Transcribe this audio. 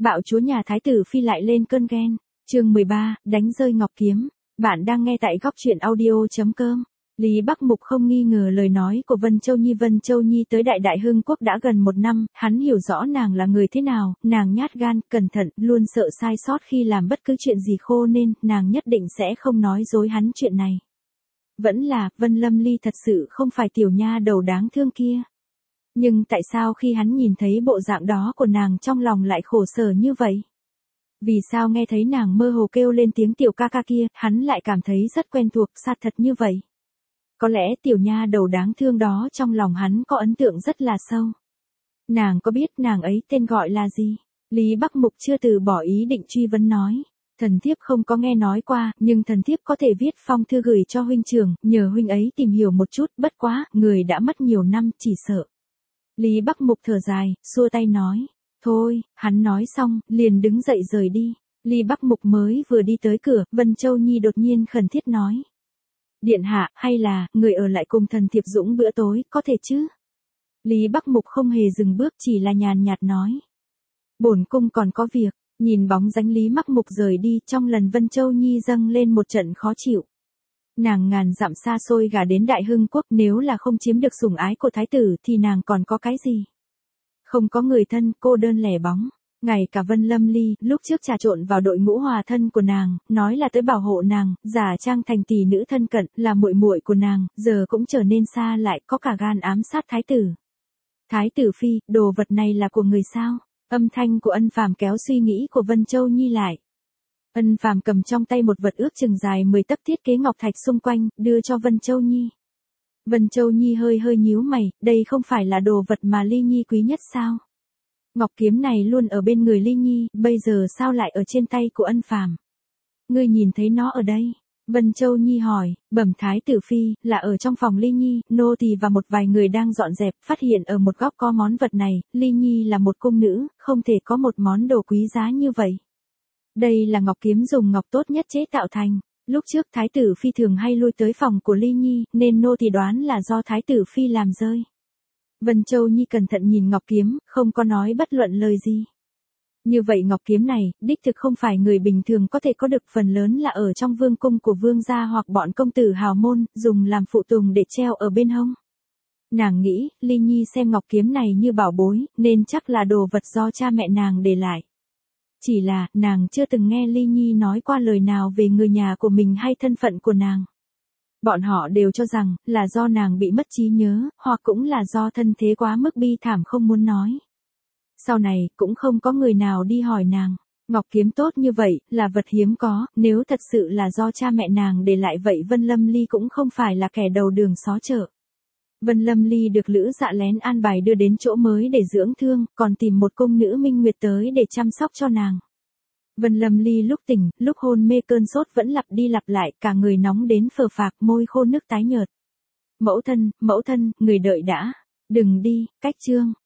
Bạo chúa nhà Thái tử Phi lại lên cơn ghen. Chương 13, đánh rơi ngọc kiếm. Bạn đang nghe tại góc truyện audio.com. Lý Bắc Mục không nghi ngờ lời nói của Vân Châu Nhi. Vân Châu Nhi tới Đại Đại Hưng Quốc đã gần 1 năm, hắn hiểu rõ nàng là người thế nào, nàng nhát gan, cẩn thận, luôn sợ sai sót khi làm bất cứ chuyện gì khô nên, nàng nhất định sẽ không nói dối hắn chuyện này. Vẫn là, Vân Lâm Ly thật sự không phải tiểu nha đầu đáng thương kia. Nhưng tại sao khi hắn nhìn thấy bộ dạng đó của nàng trong lòng lại khổ sở như vậy? Vì sao nghe thấy nàng mơ hồ kêu lên tiếng tiểu ca ca kia, hắn lại cảm thấy rất quen thuộc, xa thật như vậy? Có lẽ tiểu nha đầu đáng thương đó trong lòng hắn có ấn tượng rất là sâu. Nàng có biết nàng ấy tên gọi là gì? Lý Bắc Mục chưa từ bỏ ý định truy vấn nói. Thần thiếp không có nghe nói qua, nhưng thần thiếp có thể viết phong thư gửi cho huynh trưởng, nhờ huynh ấy tìm hiểu một chút, bất quá, người đã mất nhiều năm, chỉ sợ. Lý Bắc Mục thở dài, xua tay nói. Thôi, hắn nói xong, liền đứng dậy rời đi. Lý Bắc Mục mới vừa đi tới cửa, Vân Châu Nhi đột nhiên khẩn thiết nói. Điện hạ, hay là, người ở lại cùng thần thiếp dũng bữa tối, có thể chứ? Lý Bắc Mục không hề dừng bước, chỉ là nhàn nhạt nói. Bổn cung còn có việc. Nhìn bóng dáng Lý Bắc Mục rời đi, trong lần Vân Châu Nhi dâng lên một trận khó chịu. Nàng ngàn dặm xa xôi gả đến Đại Hưng Quốc, nếu là không chiếm được sủng ái của thái tử thì nàng còn có cái gì? Không có người thân, cô đơn lẻ bóng. Ngay cả Vân Lâm Ly, lúc trước trà trộn vào đội ngũ hòa thân của nàng, nói là tới bảo hộ nàng, giả trang thành tỷ nữ thân cận, là muội muội của nàng, giờ cũng trở nên xa lại, có cả gan ám sát thái tử. Thái tử Phi, đồ vật này là của người sao? Âm thanh của Ân Phàm kéo suy nghĩ của Vân Châu Nhi lại. Ân Phàm cầm trong tay một vật ước chừng dài 10 tấc thiết kế ngọc thạch xung quanh, đưa cho Vân Châu Nhi. Vân Châu Nhi hơi nhíu mày, đây không phải là đồ vật mà Ly Nhi quý nhất sao? Ngọc kiếm này luôn ở bên người Ly Nhi, bây giờ sao lại ở trên tay của Ân Phàm? Ngươi nhìn thấy nó ở đây? Vân Châu Nhi hỏi, bẩm thái tử Phi, là ở trong phòng Ly Nhi, nô tỳ và một vài người đang dọn dẹp, phát hiện ở một góc có món vật này, Ly Nhi là một cung nữ, không thể có một món đồ quý giá như vậy. Đây là ngọc kiếm dùng ngọc tốt nhất chế tạo thành. Lúc trước thái tử Phi thường hay lui tới phòng của Ly Nhi, nên nô tỳ đoán là do thái tử Phi làm rơi. Vân Châu Nhi cẩn thận nhìn ngọc kiếm, không có nói bất luận lời gì. Như vậy ngọc kiếm này, đích thực không phải người bình thường có thể có được, phần lớn là ở trong vương cung của vương gia hoặc bọn công tử hào môn, dùng làm phụ tùng để treo ở bên hông. Nàng nghĩ, Ly Nhi xem ngọc kiếm này như bảo bối, nên chắc là đồ vật do cha mẹ nàng để lại. Chỉ là, nàng chưa từng nghe Ly Nhi nói qua lời nào về người nhà của mình hay thân phận của nàng. Bọn họ đều cho rằng, là do nàng bị mất trí nhớ, hoặc cũng là do thân thế quá mức bi thảm không muốn nói. Sau này, cũng không có người nào đi hỏi nàng. Ngọc kiếm tốt như vậy, là vật hiếm có, nếu thật sự là do cha mẹ nàng để lại vậy Vân Lâm Ly cũng không phải là kẻ đầu đường xó chợ. Vân Lâm Ly được Lữ Dạ lén an bài đưa đến chỗ mới để dưỡng thương, còn tìm một cung nữ minh nguyệt tới để chăm sóc cho nàng. Vân Lâm Ly lúc tỉnh, lúc hôn mê cơn sốt vẫn lặp đi lặp lại, cả người nóng đến phờ phạc, môi khô nước tái nhợt. Mẫu thân, người đợi đã. Đừng đi, cách chương.